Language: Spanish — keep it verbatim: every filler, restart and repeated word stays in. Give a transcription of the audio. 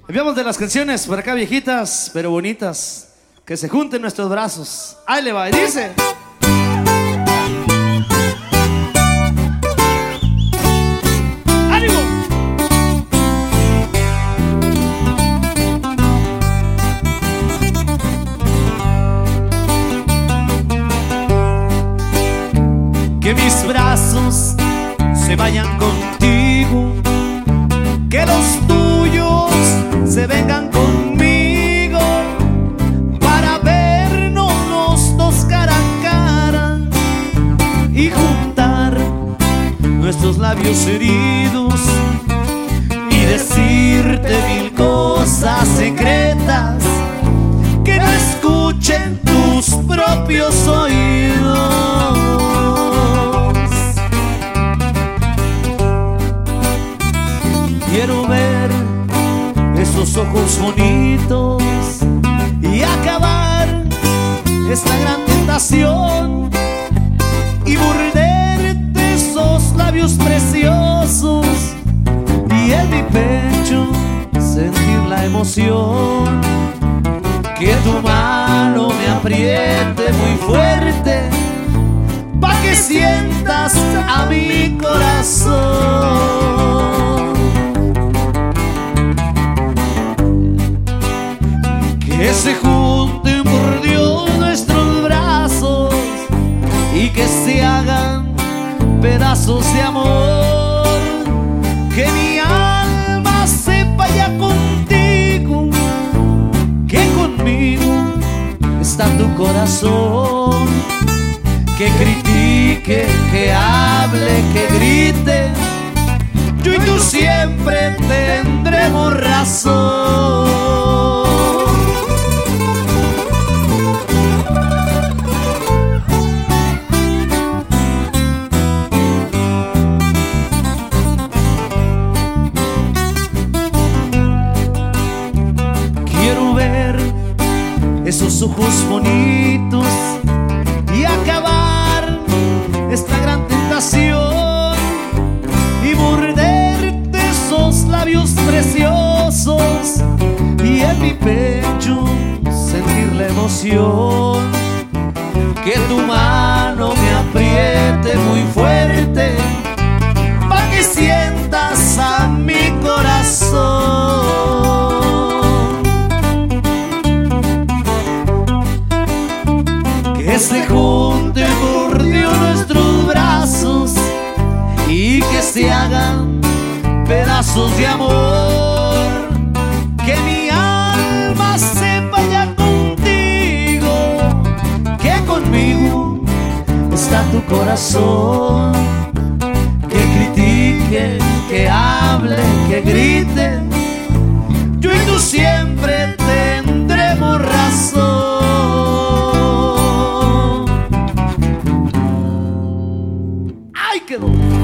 Enviamos de las canciones por acá viejitas, pero bonitas, que se junten nuestros brazos. Ahí le va, y dice: ¡ánimo! Que mis brazos se vayan contigo, que los tuyos se vengan conmigo, para vernos los dos cara a cara y juntar nuestros labios heridos y decirte mil cosas secretas que no escuchen tus propios oídos. Quiero ver esos ojos bonitos y acabar esta gran tentación y morderte esos labios preciosos y en mi pecho sentir la emoción. Que tu mano me apriete muy fuerte pa' que sientas a mi corazón. Que se junten por Dios nuestros brazos y que se hagan pedazos de amor. Que mi alma sepa ya contigo que conmigo está tu corazón. Que critique, que hable, que grite, yo y tú siempre tendremos razón. Esos ojos bonitos y acabar esta gran tentación y morderte esos labios preciosos y en mi pecho sentir la emoción. Que tu mano me apriete muy fuerte pa' que sientas a mi corazón. Que se junten por Dios nuestros brazos y que se hagan pedazos de amor. Que mi alma sepa ya contigo que conmigo está tu corazón. Que critique, que hable, que grite, yo y tú siempre tendremos razón. Quedó.